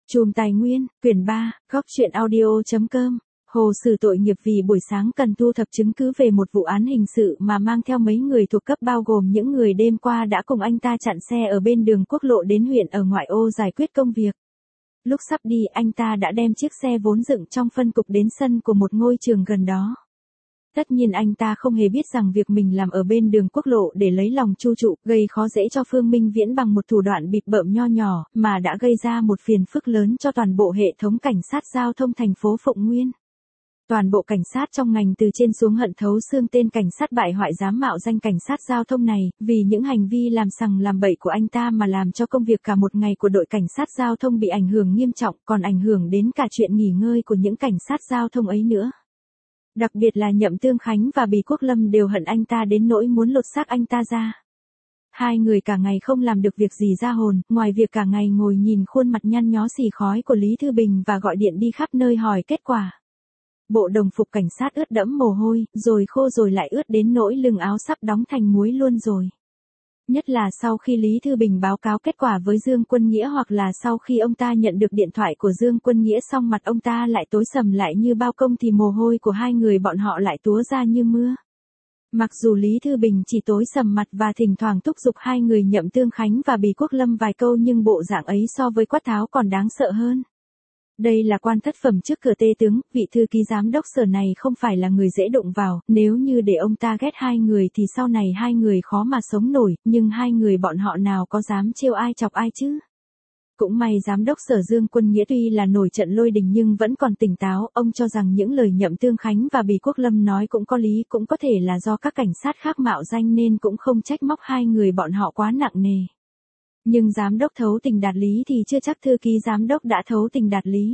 Chùm Tài Nguyên, quyển 3, góc truyện audio.com. Hồ Sử tội nghiệp vì buổi sáng cần thu thập chứng cứ về một vụ án hình sự mà mang theo mấy người thuộc cấp bao gồm những người đêm qua đã cùng anh ta chặn xe ở bên đường quốc lộ đến huyện ở ngoại ô giải quyết công việc. Lúc sắp đi anh ta đã đem chiếc xe vốn dựng trong phân cục đến sân của một ngôi trường gần đó. Tất nhiên anh ta không hề biết rằng việc mình làm ở bên đường quốc lộ để lấy lòng Chu Trụ, gây khó dễ cho Phương Minh Viễn bằng một thủ đoạn bịp bợm nho nhỏ, mà đã gây ra một phiền phức lớn cho toàn bộ hệ thống cảnh sát giao thông thành phố Phụng Nguyên. Toàn bộ cảnh sát trong ngành từ trên xuống hận thấu xương tên cảnh sát bại hoại dám mạo danh cảnh sát giao thông này, vì những hành vi làm sằng làm bậy của anh ta mà làm cho công việc cả một ngày của đội cảnh sát giao thông bị ảnh hưởng nghiêm trọng, còn ảnh hưởng đến cả chuyện nghỉ ngơi của những cảnh sát giao thông ấy nữa. Đặc biệt là Nhậm Tương Khánh và Bì Quốc Lâm đều hận anh ta đến nỗi muốn lột xác anh ta ra. Hai người cả ngày không làm được việc gì ra hồn, ngoài việc cả ngày ngồi nhìn khuôn mặt nhăn nhó xì khói của Lý Thư Bình và gọi điện đi khắp nơi hỏi kết quả. Bộ đồng phục cảnh sát ướt đẫm mồ hôi, rồi khô rồi lại ướt đến nỗi lưng áo sắp đóng thành muối luôn rồi. Nhất là sau khi Lý Thư Bình báo cáo kết quả với Dương Quân Nghĩa hoặc là sau khi ông ta nhận được điện thoại của Dương Quân Nghĩa xong mặt ông ta lại tối sầm lại như bao công thì mồ hôi của hai người bọn họ lại túa ra như mưa. Mặc dù Lý Thư Bình chỉ tối sầm mặt và thỉnh thoảng thúc giục hai người Nhậm Tương Khánh và Bì Quốc Lâm vài câu nhưng bộ dạng ấy so với Quát Tháo còn đáng sợ hơn. Đây là quan thất phẩm trước cửa tê tướng, vị thư ký giám đốc sở này không phải là người dễ đụng vào, nếu như để ông ta ghét hai người thì sau này hai người khó mà sống nổi, nhưng hai người bọn họ nào có dám trêu ai chọc ai chứ. Cũng may giám đốc sở Dương Quân Nghĩa tuy là nổi trận lôi đình nhưng vẫn còn tỉnh táo, ông cho rằng những lời Nhậm Tương Khánh và Bì Quốc Lâm nói cũng có lý, cũng có thể là do các cảnh sát khác mạo danh nên cũng không trách móc hai người bọn họ quá nặng nề. Nhưng giám đốc thấu tình đạt lý thì chưa chắc thư ký giám đốc đã thấu tình đạt lý.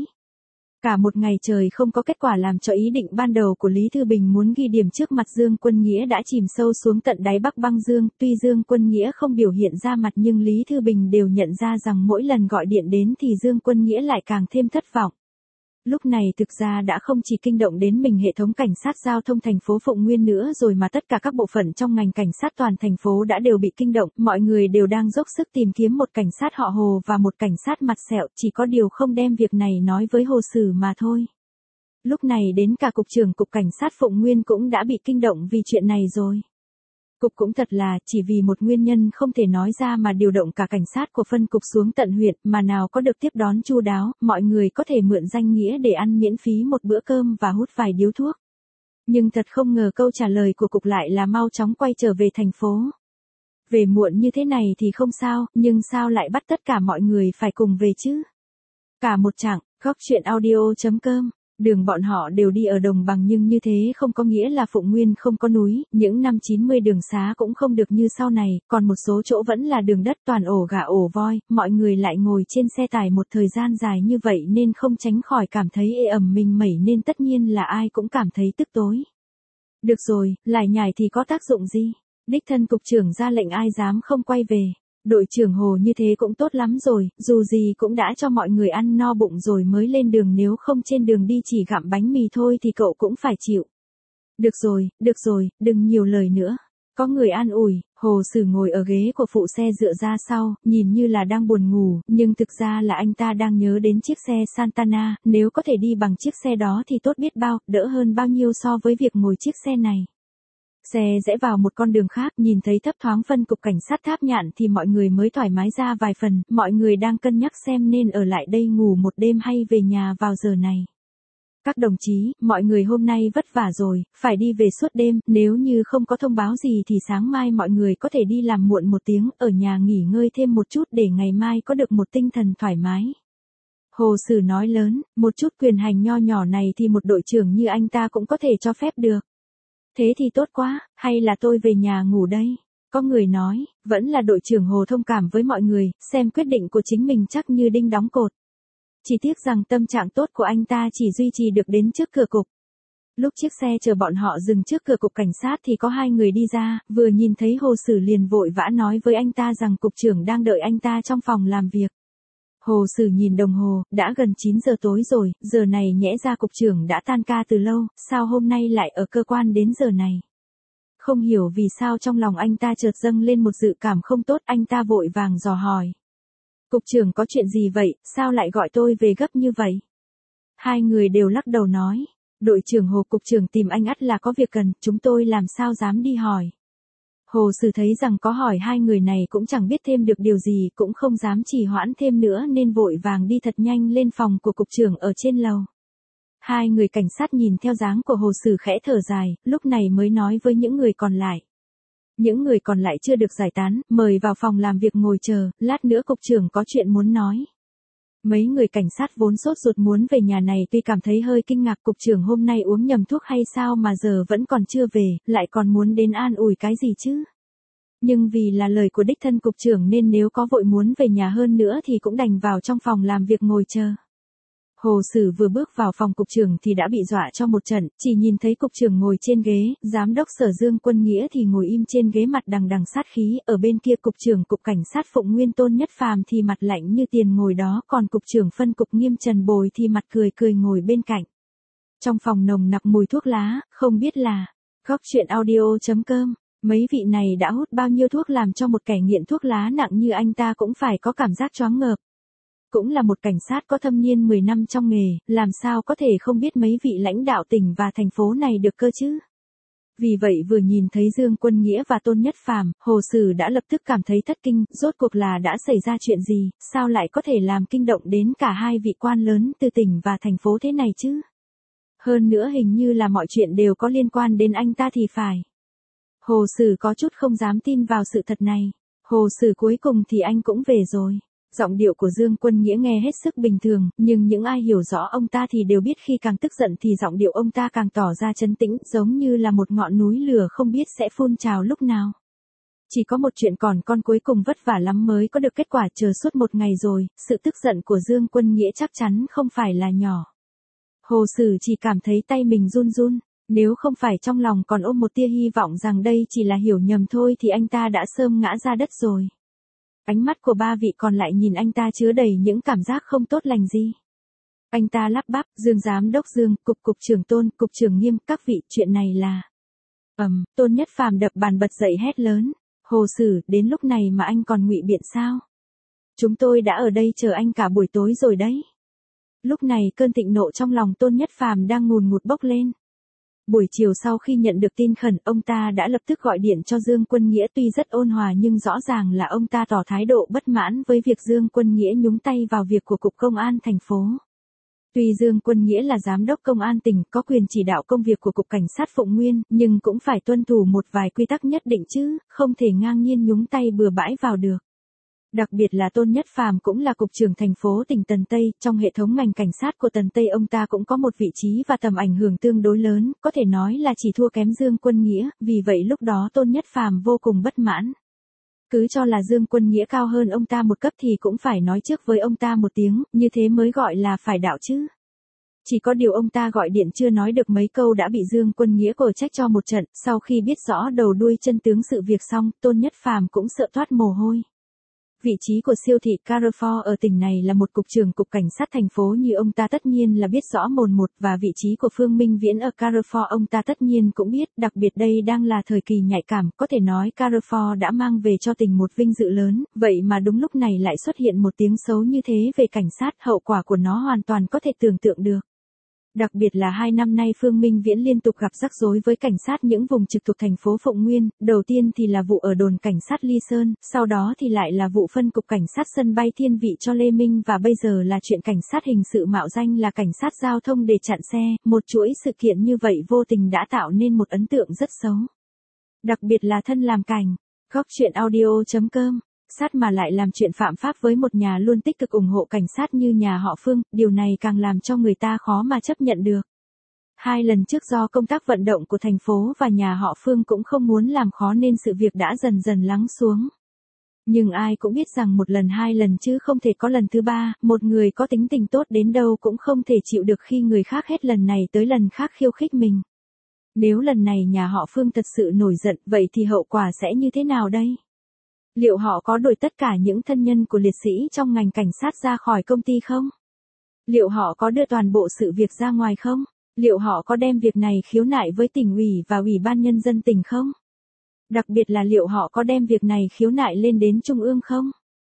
Cả một ngày trời không có kết quả làm cho ý định ban đầu của Lý Thư Bình muốn ghi điểm trước mặt Dương Quân Nghĩa đã chìm sâu xuống tận đáy Bắc băng dương. Tuy Dương Quân Nghĩa không biểu hiện ra mặt nhưng Lý Thư Bình đều nhận ra rằng mỗi lần gọi điện đến thì Dương Quân Nghĩa lại càng thêm thất vọng. Lúc này thực ra đã không chỉ kinh động đến mình hệ thống cảnh sát giao thông thành phố Phụng Nguyên nữa rồi mà tất cả các bộ phận trong ngành cảnh sát toàn thành phố đã đều bị kinh động, mọi người đều đang dốc sức tìm kiếm một cảnh sát họ Hồ và một cảnh sát mặt sẹo, chỉ có điều không đem việc này nói với Hồ Sử mà thôi. Lúc này đến cả cục trưởng cục cảnh sát Phụng Nguyên cũng đã bị kinh động vì chuyện này rồi. Cục cũng thật là chỉ vì một nguyên nhân không thể nói ra mà điều động cả cảnh sát của phân cục xuống tận huyện mà nào có được tiếp đón chu đáo, mọi người có thể mượn danh nghĩa để ăn miễn phí một bữa cơm và hút vài điếu thuốc. Nhưng thật không ngờ câu trả lời của cục lại là mau chóng quay trở về thành phố. Về muộn như thế này thì không sao, nhưng sao lại bắt tất cả mọi người phải cùng về chứ? Cả một chặng, góc truyện audio.com. Đường bọn họ đều đi ở đồng bằng nhưng như thế không có nghĩa là Phụng Nguyên không có núi, những năm 90 đường xá cũng không được như sau này, còn một số chỗ vẫn là đường đất toàn ổ gà ổ voi, mọi người lại ngồi trên xe tải một thời gian dài như vậy nên không tránh khỏi cảm thấy ê ẩm mình mẩy nên tất nhiên là ai cũng cảm thấy tức tối. Được rồi, lải nhải thì có tác dụng gì? Đích thân cục trưởng ra lệnh ai dám không quay về. Đội trưởng Hồ như thế cũng tốt lắm rồi, dù gì cũng đã cho mọi người ăn no bụng rồi mới lên đường, nếu không trên đường đi chỉ gặm bánh mì thôi thì cậu cũng phải chịu. Được rồi, đừng nhiều lời nữa. Có người an ủi, Hồ Sử ngồi ở ghế của phụ xe dựa ra sau, nhìn như là đang buồn ngủ, nhưng thực ra là anh ta đang nhớ đến chiếc xe Santana, nếu có thể đi bằng chiếc xe đó thì tốt biết bao, đỡ hơn bao nhiêu so với việc ngồi chiếc xe này. Xe rẽ vào một con đường khác, nhìn thấy thấp thoáng phân cục cảnh sát Tháp Nhạn thì mọi người mới thoải mái ra vài phần, mọi người đang cân nhắc xem nên ở lại đây ngủ một đêm hay về nhà vào giờ này. Các đồng chí, mọi người hôm nay vất vả rồi, phải đi về suốt đêm, nếu như không có thông báo gì thì sáng mai mọi người có thể đi làm muộn một tiếng, ở nhà nghỉ ngơi thêm một chút để ngày mai có được một tinh thần thoải mái. Hồ Sử nói lớn, một chút quyền hành nho nhỏ này thì một đội trưởng như anh ta cũng có thể cho phép được. Thế thì tốt quá, hay là tôi về nhà ngủ đây? Có người nói, vẫn là đội trưởng Hồ thông cảm với mọi người, xem quyết định của chính mình chắc như đinh đóng cột. Chỉ tiếc rằng tâm trạng tốt của anh ta chỉ duy trì được đến trước cửa cục. Lúc chiếc xe chờ bọn họ dừng trước cửa cục cảnh sát thì có hai người đi ra, vừa nhìn thấy Hồ Sử liền vội vã nói với anh ta rằng cục trưởng đang đợi anh ta trong phòng làm việc. Hồ Sử nhìn đồng hồ, đã gần 9 giờ tối rồi, giờ này nhẽ ra cục trưởng đã tan ca từ lâu, sao hôm nay lại ở cơ quan đến giờ này? Không hiểu vì sao trong lòng anh ta chợt dâng lên một dự cảm không tốt, anh ta vội vàng dò hỏi. Cục trưởng có chuyện gì vậy, sao lại gọi tôi về gấp như vậy? Hai người đều lắc đầu nói. Đội trưởng Hồ, cục trưởng tìm anh ắt là có việc cần, chúng tôi làm sao dám đi hỏi. Hồ Sử thấy rằng có hỏi hai người này cũng chẳng biết thêm được điều gì, cũng không dám trì hoãn thêm nữa nên vội vàng đi thật nhanh lên phòng của cục trưởng ở trên lầu. Hai người cảnh sát nhìn theo dáng của Hồ Sử khẽ thở dài, lúc này mới nói với những người còn lại. Những người còn lại chưa được giải tán, mời vào phòng làm việc ngồi chờ, lát nữa cục trưởng có chuyện muốn nói. Mấy người cảnh sát vốn sốt ruột muốn về nhà này tuy cảm thấy hơi kinh ngạc, cục trưởng hôm nay uống nhầm thuốc hay sao mà giờ vẫn còn chưa về, lại còn muốn đến an ủi cái gì chứ. Nhưng vì là lời của đích thân cục trưởng nên nếu có vội muốn về nhà hơn nữa thì cũng đành vào trong phòng làm việc ngồi chờ. Hồ Sử vừa bước vào phòng cục trưởng thì đã bị dọa cho một trận, chỉ nhìn thấy cục trưởng ngồi trên ghế, giám đốc Sở Dương Quân Nghĩa thì ngồi im trên ghế mặt đằng đằng sát khí, ở bên kia cục trưởng cục cảnh sát Phụng Nguyên Tôn Nhất Phàm thì mặt lạnh như tiền ngồi đó, còn cục trưởng phân cục Nghiêm Trần Bồi thì mặt cười cười ngồi bên cạnh. Trong phòng nồng nặc mùi thuốc lá, không biết là góc truyện audio.com, mấy vị này đã hút bao nhiêu thuốc làm cho một kẻ nghiện thuốc lá nặng như anh ta cũng phải có cảm giác choáng ngợp. Cũng là một cảnh sát có thâm niên 10 năm trong nghề, làm sao có thể không biết mấy vị lãnh đạo tỉnh và thành phố này được cơ chứ? Vì vậy vừa nhìn thấy Dương Quân Nghĩa và Tôn Nhất Phàm, Hồ Sử đã lập tức cảm thấy thất kinh, rốt cuộc là đã xảy ra chuyện gì, sao lại có thể làm kinh động đến cả hai vị quan lớn từ tỉnh và thành phố thế này chứ? Hơn nữa hình như là mọi chuyện đều có liên quan đến anh ta thì phải. Hồ Sử có chút không dám tin vào sự thật này. Hồ Sử cuối cùng thì anh cũng về rồi. Giọng điệu của Dương Quân Nghĩa nghe hết sức bình thường, nhưng những ai hiểu rõ ông ta thì đều biết khi càng tức giận thì giọng điệu ông ta càng tỏ ra trấn tĩnh, giống như là một ngọn núi lửa không biết sẽ phun trào lúc nào. Chỉ có một chuyện còn con cuối cùng vất vả lắm mới có được kết quả, chờ suốt một ngày rồi, sự tức giận của Dương Quân Nghĩa chắc chắn không phải là nhỏ. Hồ Sử chỉ cảm thấy tay mình run run, nếu không phải trong lòng còn ôm một tia hy vọng rằng đây chỉ là hiểu nhầm thôi thì anh ta đã sớm ngã ra đất rồi. Ánh mắt của ba vị còn lại nhìn anh ta chứa đầy những cảm giác không tốt lành gì. Anh ta lắp bắp, Dương Giám đốc Dương, cục trưởng Tôn, cục trưởng Nghiêm, các vị, chuyện này là... Tôn Nhất Phàm đập bàn bật dậy hét lớn. Hồ Sử, đến lúc này mà anh còn ngụy biện sao? Chúng tôi đã ở đây chờ anh cả buổi tối rồi đấy. Lúc này cơn thịnh nộ trong lòng Tôn Nhất Phàm đang ngùn ngụt bốc lên. Buổi chiều sau khi nhận được tin khẩn, ông ta đã lập tức gọi điện cho Dương Quân Nghĩa, tuy rất ôn hòa nhưng rõ ràng là ông ta tỏ thái độ bất mãn với việc Dương Quân Nghĩa nhúng tay vào việc của Cục Công an thành phố. Tuy Dương Quân Nghĩa là giám đốc công an tỉnh, có quyền chỉ đạo công việc của Cục Cảnh sát Phụng Nguyên, nhưng cũng phải tuân thủ một vài quy tắc nhất định chứ, không thể ngang nhiên nhúng tay bừa bãi vào được. Đặc biệt là Tôn Nhất Phàm cũng là cục trưởng thành phố tỉnh Tần Tây, trong hệ thống ngành cảnh sát của Tần Tây ông ta cũng có một vị trí và tầm ảnh hưởng tương đối lớn, có thể nói là chỉ thua kém Dương Quân Nghĩa, vì vậy lúc đó Tôn Nhất Phàm vô cùng bất mãn. Cứ cho là Dương Quân Nghĩa cao hơn ông ta một cấp thì cũng phải nói trước với ông ta một tiếng, như thế mới gọi là phải đạo chứ. Chỉ có điều ông ta gọi điện chưa nói được mấy câu đã bị Dương Quân Nghĩa cổ trách cho một trận, sau khi biết rõ đầu đuôi chân tướng sự việc xong, Tôn Nhất Phàm cũng sợ toát mồ hôi. Vị trí của siêu thị Carrefour ở tỉnh này là một cục trưởng cục cảnh sát thành phố như ông ta tất nhiên là biết rõ mồn một, và vị trí của Phương Minh Viễn ở Carrefour ông ta tất nhiên cũng biết, đặc biệt đây đang là thời kỳ nhạy cảm, có thể nói Carrefour đã mang về cho tỉnh một vinh dự lớn, vậy mà đúng lúc này lại xuất hiện một tiếng xấu như thế về cảnh sát, hậu quả của nó hoàn toàn có thể tưởng tượng được. Đặc biệt là 2 năm nay Phương Minh Viễn liên tục gặp rắc rối với cảnh sát những vùng trực thuộc thành phố Phụng Nguyên, đầu tiên thì là vụ ở đồn cảnh sát Ly Sơn, sau đó thì lại là vụ phân cục cảnh sát sân bay Thiên Vị cho Lê Minh và bây giờ là chuyện cảnh sát hình sự mạo danh là cảnh sát giao thông để chặn xe, một chuỗi sự kiện như vậy vô tình đã tạo nên một ấn tượng rất xấu. Đặc biệt là thân làm cảnh, góc truyện audio.com. Sát mà lại làm chuyện phạm pháp với một nhà luôn tích cực ủng hộ cảnh sát như nhà họ Phương, điều này càng làm cho người ta khó mà chấp nhận được. 2 lần trước do công tác vận động của thành phố và nhà họ Phương cũng không muốn làm khó nên sự việc đã dần dần lắng xuống. Nhưng ai cũng biết rằng một lần 2 lần chứ không thể có lần thứ 3, một người có tính tình tốt đến đâu cũng không thể chịu được khi người khác hết lần này tới lần khác khiêu khích mình. Nếu lần này nhà họ Phương thật sự nổi giận, vậy thì hậu quả sẽ như thế nào đây? Liệu họ có đuổi tất cả những thân nhân của liệt sĩ trong ngành cảnh sát ra khỏi công ty không? Liệu họ có đưa toàn bộ sự việc ra ngoài không? Liệu họ có đem việc này khiếu nại với tỉnh ủy và ủy ban nhân dân tỉnh không? Đặc biệt là liệu họ có đem việc này khiếu nại lên đến trung ương không?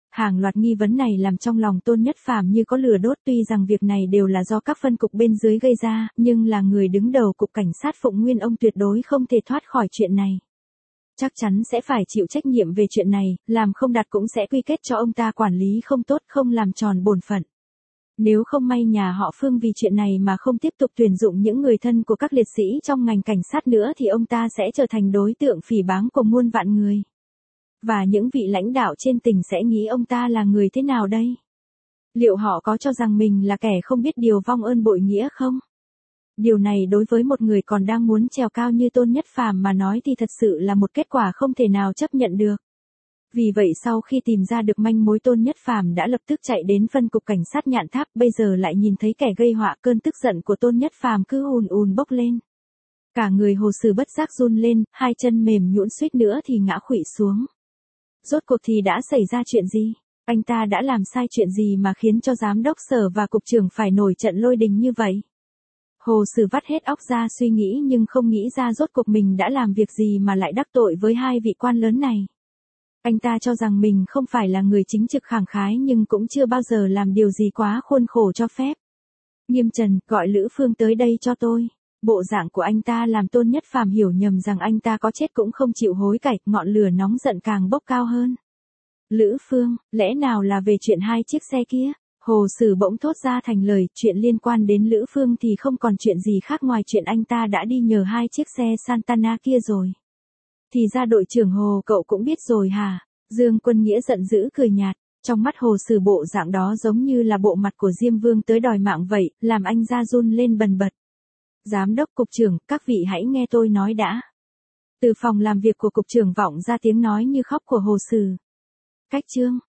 Hàng loạt nghi vấn này làm trong lòng Tôn Nhất Phàm như có lửa đốt, tuy rằng việc này đều là do các phân cục bên dưới gây ra, nhưng là người đứng đầu cục cảnh sát Phụng Nguyên, ông tuyệt đối không thể thoát khỏi chuyện này. Chắc chắn sẽ phải chịu trách nhiệm về chuyện này, làm không đạt cũng sẽ quy kết cho ông ta quản lý không tốt, không làm tròn bổn phận. Nếu không may nhà họ Phương vì chuyện này mà không tiếp tục tuyển dụng những người thân của các liệt sĩ trong ngành cảnh sát nữa thì ông ta sẽ trở thành đối tượng phỉ báng của muôn vạn người. Và những vị lãnh đạo trên tỉnh sẽ nghĩ ông ta là người thế nào đây? Liệu họ có cho rằng mình là kẻ không biết điều, vong ơn bội nghĩa không? Điều này đối với một người còn đang muốn trèo cao như Tôn Nhất Phàm mà nói thì thật sự là một kết quả không thể nào chấp nhận được. Vì vậy sau khi tìm ra được manh mối, Tôn Nhất Phàm đã lập tức chạy đến phân cục cảnh sát Nhạn Tháp, bây giờ lại nhìn thấy kẻ gây họa, cơn tức giận của Tôn Nhất Phàm cứ ùn ùn bốc lên. Cả người Hồ Sử bất giác run lên, hai chân mềm nhũn suýt nữa thì ngã khuỵu xuống. Rốt cuộc thì đã xảy ra chuyện gì? Anh ta đã làm sai chuyện gì mà khiến cho giám đốc sở và cục trưởng phải nổi trận lôi đình như vậy? Hồ Sử vắt hết óc ra suy nghĩ nhưng không nghĩ ra rốt cuộc mình đã làm việc gì mà lại đắc tội với hai vị quan lớn này. Anh ta cho rằng mình không phải là người chính trực khẳng khái nhưng cũng chưa bao giờ làm điều gì quá khuôn khổ cho phép. Nghiêm Trần, gọi Lữ Phương tới đây cho tôi. Bộ dạng của anh ta làm Tôn Nhất Phàm hiểu nhầm rằng anh ta có chết cũng không chịu hối cải, ngọn lửa nóng giận càng bốc cao hơn. Lữ Phương, lẽ nào là về chuyện hai chiếc xe kia? Hồ Sử bỗng thốt ra thành lời, chuyện liên quan đến Lữ Phương thì không còn chuyện gì khác ngoài chuyện anh ta đã đi nhờ hai chiếc xe Santana kia rồi. Thì ra đội trưởng Hồ cậu cũng biết rồi hả? Dương Quân Nghĩa giận dữ cười nhạt, trong mắt Hồ Sử bộ dạng đó giống như là bộ mặt của Diêm Vương tới đòi mạng vậy, làm anh da run lên bần bật. Giám đốc, cục trưởng, các vị hãy nghe tôi nói đã. Từ phòng làm việc của cục trưởng vọng ra tiếng nói như khóc của Hồ Sử. Cách chương